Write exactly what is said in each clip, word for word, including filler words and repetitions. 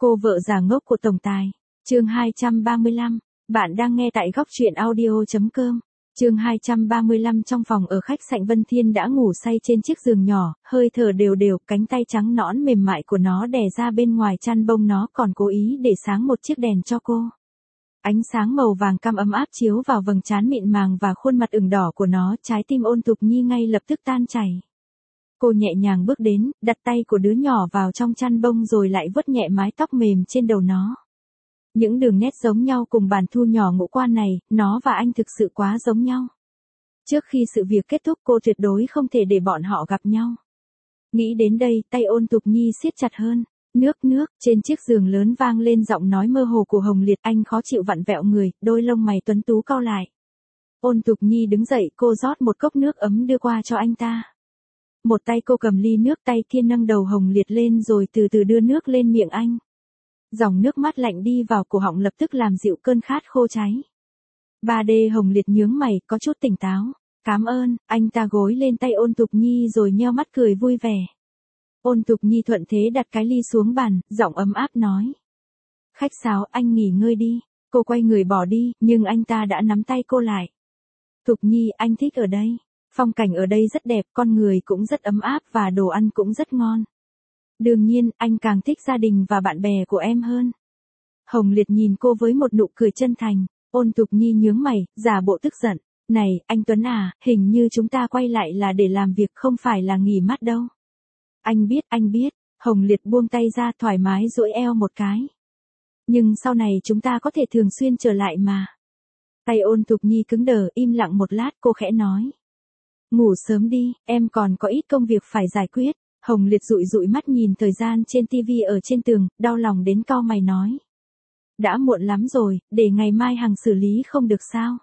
Cô vợ già ngốc của tổng tài. Chương hai trăm ba mươi lăm. Bạn đang nghe tại góc truyện audio chấm com. Chương hai trăm ba mươi lăm. Trong phòng ở khách sạn Vân Thiên đã ngủ say trên chiếc giường nhỏ, hơi thở đều đều, cánh tay trắng nõn mềm mại của nó đè ra bên ngoài chăn bông, nó còn cố ý để sáng một chiếc đèn cho cô. Ánh sáng màu vàng cam ấm áp chiếu vào vầng trán mịn màng và khuôn mặt ửng đỏ của nó, trái tim Ôn Tục Nhi ngay lập tức tan chảy. Cô nhẹ nhàng bước đến, đặt tay của đứa nhỏ vào trong chăn bông rồi lại vuốt nhẹ mái tóc mềm trên đầu nó. Những đường nét giống nhau cùng bản thu nhỏ ngũ quan này, nó và anh thực sự quá giống nhau. Trước khi sự việc kết thúc cô tuyệt đối không thể để bọn họ gặp nhau. Nghĩ đến đây, tay Ôn Tục Nhi siết chặt hơn. Nước nước, trên chiếc giường lớn vang lên giọng nói mơ hồ của Hồng Liệt, anh khó chịu vặn vẹo người, đôi lông mày tuấn tú cau lại. Ôn Tục Nhi đứng dậy, cô rót một cốc nước ấm đưa qua cho anh ta. Một tay cô cầm ly nước, tay kia nâng đầu Hồng Liệt lên rồi từ từ đưa nước lên miệng anh. Dòng nước mát lạnh đi vào cổ họng lập tức làm dịu cơn khát khô cháy. ba D Hồng Liệt nhướng mày, có chút tỉnh táo. Cảm ơn, anh ta gối lên tay Ôn Tục Nhi rồi nheo mắt cười vui vẻ. Ôn Tục Nhi thuận thế đặt cái ly xuống bàn, giọng ấm áp nói. Khách sáo, anh nghỉ ngơi đi. Cô quay người bỏ đi, nhưng anh ta đã nắm tay cô lại. Tục Nhi, anh thích ở đây. Phong cảnh ở đây rất đẹp, con người cũng rất ấm áp và đồ ăn cũng rất ngon. Đương nhiên, anh càng thích gia đình và bạn bè của em hơn. Hồng Liệt nhìn cô với một nụ cười chân thành. Ôn Tục Nhi nhướng mày, giả bộ tức giận. Này, anh Tuấn à, hình như chúng ta quay lại là để làm việc không phải là nghỉ mát đâu. Anh biết, anh biết. Hồng Liệt buông tay ra thoải mái duỗi eo một cái. Nhưng sau này chúng ta có thể thường xuyên trở lại mà. Tay Ôn Tục Nhi cứng đờ, im lặng một lát, cô khẽ nói. Ngủ sớm đi, em còn có ít công việc phải giải quyết. Hồng Liệt dụi dụi mắt nhìn thời gian trên tivi ở trên tường, đau lòng đến cau mày nói. Đã muộn lắm rồi, để ngày mai Hằng xử lý không được sao?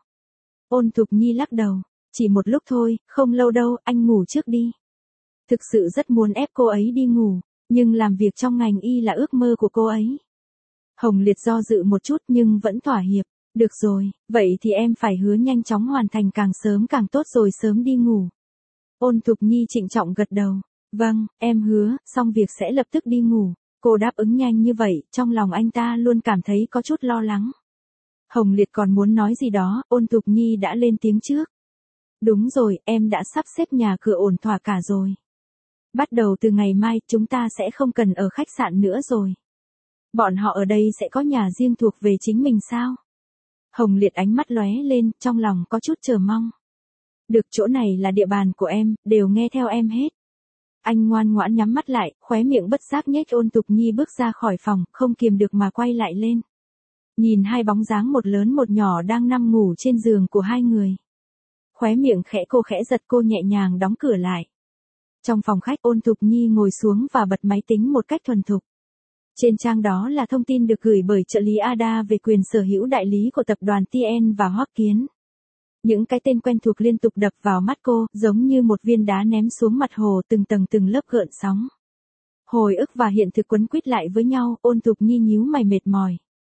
Ôn Tục Nhi lắc đầu. Chỉ một lúc thôi, không lâu đâu, anh ngủ trước đi. Thực sự rất muốn ép cô ấy đi ngủ, nhưng làm việc trong ngành y là ước mơ của cô ấy. Hồng Liệt do dự một chút nhưng vẫn thỏa hiệp. Được rồi, vậy thì em phải hứa nhanh chóng hoàn thành càng sớm càng tốt rồi sớm đi ngủ. Ôn Tục Nhi trịnh trọng gật đầu. Vâng, em hứa, xong việc sẽ lập tức đi ngủ. Cô đáp ứng nhanh như vậy, trong lòng anh ta luôn cảm thấy có chút lo lắng. Hồng Liệt còn muốn nói gì đó, Ôn Tục Nhi đã lên tiếng trước. Đúng rồi, em đã sắp xếp nhà cửa ổn thỏa cả rồi. Bắt đầu từ ngày mai, chúng ta sẽ không cần ở khách sạn nữa rồi. Bọn họ ở đây sẽ có nhà riêng thuộc về chính mình sao? Hồng Liệt ánh mắt lóe lên, trong lòng có chút chờ mong. Được, chỗ này là địa bàn của em, đều nghe theo em hết. Anh ngoan ngoãn nhắm mắt lại, khóe miệng bất giác nhếch. Ôn Tục Nhi bước ra khỏi phòng, không kiềm được mà quay lại lên. Nhìn hai bóng dáng một lớn một nhỏ đang nằm ngủ trên giường của hai người. Khóe miệng khẽ cô khẽ giật, cô nhẹ nhàng đóng cửa lại. Trong phòng khách, Ôn Tục Nhi ngồi xuống và bật máy tính một cách thuần thục. Trên trang đó là thông tin được gửi bởi trợ lý Ada về quyền sở hữu đại lý của tập đoàn tê en và Hoắc Kiến. Những cái tên quen thuộc liên tục đập vào mắt cô, giống như một viên đá ném xuống mặt hồ, từng tầng từng lớp gợn sóng. Hồi ức và hiện thực quấn quýt lại với nhau, Ôn Tục Nhi nhíu mày mệt mỏi.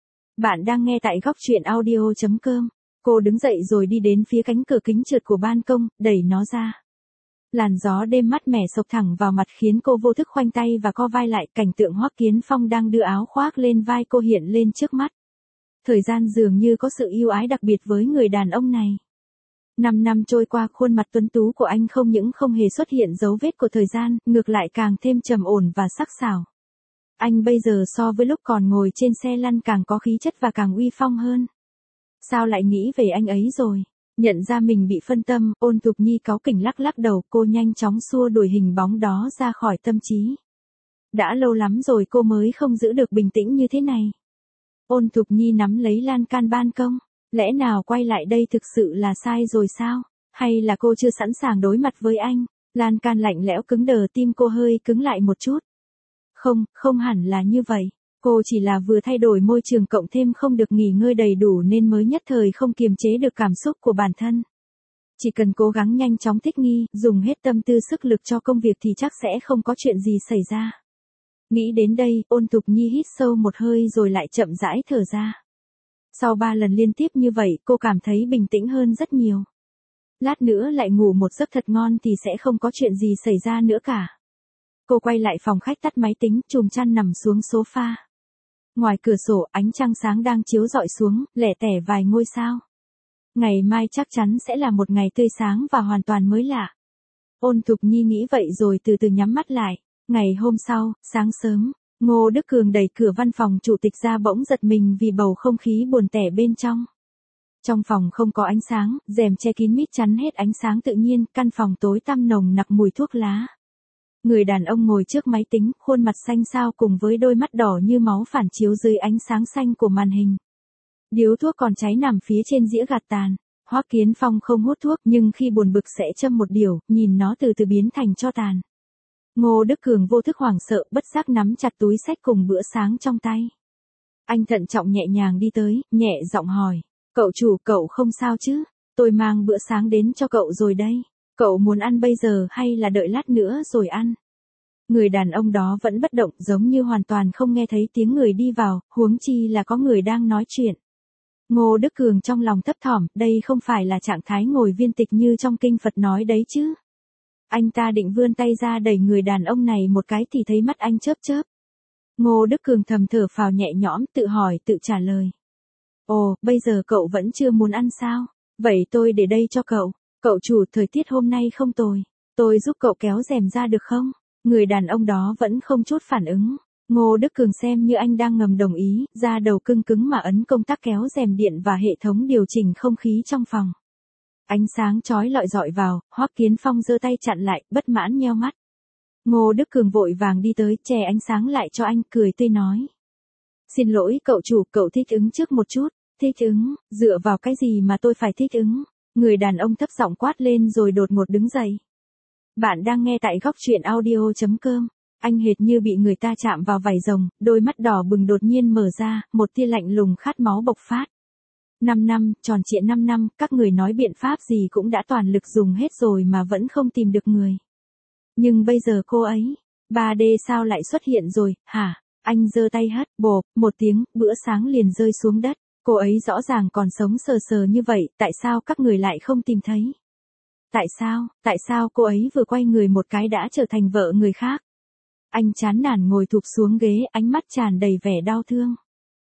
Bạn đang nghe tại góc truyện audio chấm com. Cô đứng dậy rồi đi đến phía cánh cửa kính trượt của ban công, đẩy nó ra. Làn gió đêm mát mẻ sộc thẳng vào mặt khiến cô vô thức khoanh tay và co vai lại, cảnh tượng Hoắc Kiến Phong đang đưa áo khoác lên vai cô hiện lên trước mắt. Thời gian dường như có sự yêu ái đặc biệt với người đàn ông này. Năm năm trôi qua, khuôn mặt tuấn tú của anh không những không hề xuất hiện dấu vết của thời gian, ngược lại càng thêm trầm ổn và sắc sảo. Anh bây giờ so với lúc còn ngồi trên xe lăn càng có khí chất và càng uy phong hơn. Sao lại nghĩ về anh ấy rồi? Nhận ra mình bị phân tâm, Ôn Tục Nhi cáu kỉnh lắc lắc đầu, cô nhanh chóng xua đuổi hình bóng đó ra khỏi tâm trí. Đã lâu lắm rồi cô mới không giữ được bình tĩnh như thế này. Ôn Tục Nhi nắm lấy lan can ban công. Lẽ nào quay lại đây thực sự là sai rồi sao? Hay là cô chưa sẵn sàng đối mặt với anh? Lan can lạnh lẽo cứng đờ, tim cô hơi cứng lại một chút. Không, không hẳn là như vậy. Cô chỉ là vừa thay đổi môi trường cộng thêm không được nghỉ ngơi đầy đủ nên mới nhất thời không kiềm chế được cảm xúc của bản thân. Chỉ cần cố gắng nhanh chóng thích nghi, dùng hết tâm tư sức lực cho công việc thì chắc sẽ không có chuyện gì xảy ra. Nghĩ đến đây, Ôn Tục Nhi hít sâu một hơi rồi lại chậm rãi thở ra. Sau ba lần liên tiếp như vậy, cô cảm thấy bình tĩnh hơn rất nhiều. Lát nữa lại ngủ một giấc thật ngon thì sẽ không có chuyện gì xảy ra nữa cả. Cô quay lại phòng khách tắt máy tính, chùm chăn nằm xuống sofa. Ngoài cửa sổ ánh trăng sáng đang chiếu rọi xuống, lẻ tẻ vài ngôi sao. Ngày mai chắc chắn sẽ là một ngày tươi sáng và hoàn toàn mới lạ. Ôn Thục Nhi nghĩ vậy rồi từ từ nhắm mắt lại. Ngày hôm sau, sáng sớm, Ngô Đức Cường đẩy cửa văn phòng chủ tịch ra bỗng giật mình vì bầu không khí buồn tẻ bên trong. Trong phòng không có ánh sáng, rèm che kín mít chắn hết ánh sáng tự nhiên, căn phòng tối tăm nồng nặc mùi thuốc lá. Người đàn ông ngồi trước máy tính, khuôn mặt xanh xao cùng với đôi mắt đỏ như máu phản chiếu dưới ánh sáng xanh của màn hình. Điếu thuốc còn cháy nằm phía trên dĩa gạt tàn. Hoắc Kiến Phong không hút thuốc nhưng khi buồn bực sẽ châm một điều, nhìn nó từ từ biến thành tro tàn. Ngô Đức Cường vô thức hoảng sợ, bất giác nắm chặt túi xách cùng bữa sáng trong tay. Anh thận trọng nhẹ nhàng đi tới, nhẹ giọng hỏi. Cậu chủ, cậu không sao chứ? Tôi mang bữa sáng đến cho cậu rồi đây. Cậu muốn ăn bây giờ hay là đợi lát nữa rồi ăn? Người đàn ông đó vẫn bất động, giống như hoàn toàn không nghe thấy tiếng người đi vào, huống chi là có người đang nói chuyện. Ngô Đức Cường trong lòng thấp thỏm, đây không phải là trạng thái ngồi viên tịch như trong kinh Phật nói đấy chứ. Anh ta định vươn tay ra đẩy người đàn ông này một cái thì thấy mắt anh chớp chớp. Ngô Đức Cường thầm thở phào nhẹ nhõm, tự hỏi tự trả lời. Ồ, bây giờ cậu vẫn chưa muốn ăn sao? Vậy tôi để đây cho cậu. Cậu chủ, thời tiết hôm nay không tồi. Tôi giúp cậu kéo rèm ra được không? Người đàn ông đó vẫn không chút phản ứng. Ngô Đức Cường xem như anh đang ngầm đồng ý, ra đầu cưng cứng mà ấn công tắc kéo rèm điện và hệ thống điều chỉnh không khí trong phòng. Ánh sáng chói lọi dọi vào, Hoắc Kiến Phong giơ tay chặn lại, bất mãn nheo mắt. Ngô Đức Cường vội vàng đi tới, che ánh sáng lại cho anh, cười tươi nói. Xin lỗi cậu chủ, cậu thích ứng trước một chút. Thích ứng, dựa vào cái gì mà tôi phải thích ứng? Người đàn ông thấp giọng quát lên rồi đột ngột đứng dậy. Bạn đang nghe tại góc truyện audio chấm com. Anh hệt như bị người ta chạm vào vảy rồng, đôi mắt đỏ bừng đột nhiên mở ra, một tia lạnh lùng khát máu bộc phát. Năm năm, tròn trịa năm năm, các người nói biện pháp gì cũng đã toàn lực dùng hết rồi mà vẫn không tìm được người. Nhưng bây giờ cô ấy, ba D sao lại xuất hiện rồi, hả? Anh giơ tay hất, bộp, một tiếng, bữa sáng liền rơi xuống đất. Cô ấy rõ ràng còn sống sờ sờ như vậy, tại sao các người lại không tìm thấy? Tại sao, tại sao cô ấy vừa quay người một cái đã trở thành vợ người khác? Anh chán nản ngồi thụp xuống ghế, ánh mắt tràn đầy vẻ đau thương.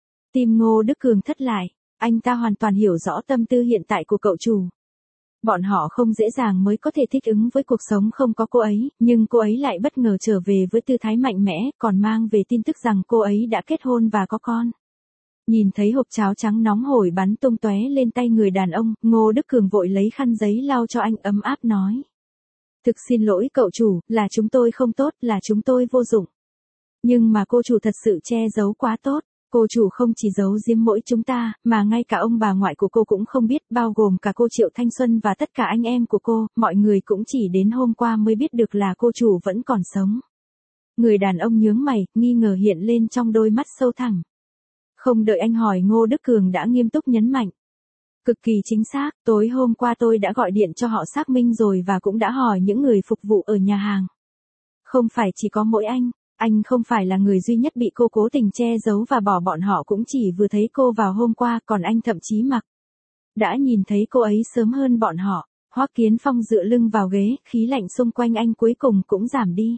Tim Ngô Đức Cường thất lại, anh ta hoàn toàn hiểu rõ tâm tư hiện tại của cậu chủ. Bọn họ không dễ dàng mới có thể thích ứng với cuộc sống không có cô ấy, nhưng cô ấy lại bất ngờ trở về với tư thái mạnh mẽ, còn mang về tin tức rằng cô ấy đã kết hôn và có con. Nhìn thấy hộp cháo trắng nóng hổi bắn tung tóe lên tay người đàn ông, Ngô Đức Cường vội lấy khăn giấy lau cho anh, ấm áp nói. Thực xin lỗi cậu chủ, là chúng tôi không tốt, là chúng tôi vô dụng. Nhưng mà cô chủ thật sự che giấu quá tốt. Cô chủ không chỉ giấu giếm mỗi chúng ta, mà ngay cả ông bà ngoại của cô cũng không biết, bao gồm cả cô Triệu Thanh Xuân và tất cả anh em của cô, mọi người cũng chỉ đến hôm qua mới biết được là cô chủ vẫn còn sống. Người đàn ông nhướng mày, nghi ngờ hiện lên trong đôi mắt sâu thẳm. Không đợi anh hỏi, Ngô Đức Cường đã nghiêm túc nhấn mạnh. Cực kỳ chính xác, tối hôm qua tôi đã gọi điện cho họ xác minh rồi và cũng đã hỏi những người phục vụ ở nhà hàng. Không phải chỉ có mỗi anh, anh không phải là người duy nhất bị cô cố tình che giấu và bỏ, bọn họ cũng chỉ vừa thấy cô vào hôm qua, còn anh thậm chí mặc. Đã nhìn thấy cô ấy sớm hơn bọn họ. Hoắc Kiến Phong dựa lưng vào ghế, khí lạnh xung quanh anh cuối cùng cũng giảm đi.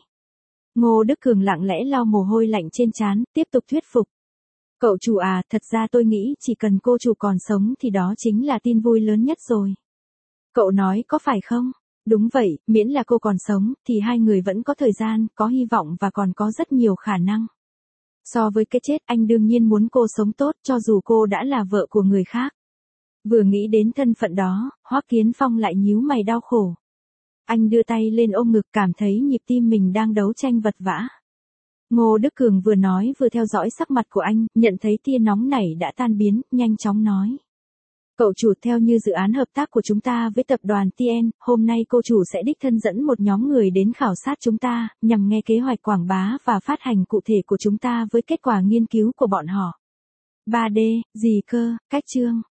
Ngô Đức Cường lặng lẽ lau mồ hôi lạnh trên trán, tiếp tục thuyết phục. Cậu chủ à, thật ra tôi nghĩ chỉ cần cô chủ còn sống thì đó chính là tin vui lớn nhất rồi. Cậu nói có phải không? Đúng vậy, miễn là cô còn sống, thì hai người vẫn có thời gian, có hy vọng và còn có rất nhiều khả năng. So với cái chết, anh đương nhiên muốn cô sống tốt, cho dù cô đã là vợ của người khác. Vừa nghĩ đến thân phận đó, Hoắc Kiến Phong lại nhíu mày đau khổ. Anh đưa tay lên ôm ngực, cảm thấy nhịp tim mình đang đấu tranh vật vã. Ngô Đức Cường vừa nói vừa theo dõi sắc mặt của anh, nhận thấy tia nóng này đã tan biến, nhanh chóng nói. Cậu chủ, theo như dự án hợp tác của chúng ta với tập đoàn tê en, hôm nay cô chủ sẽ đích thân dẫn một nhóm người đến khảo sát chúng ta, nhằm nghe kế hoạch quảng bá và phát hành cụ thể của chúng ta với kết quả nghiên cứu của bọn họ. ba D, gì cơ, cách chương.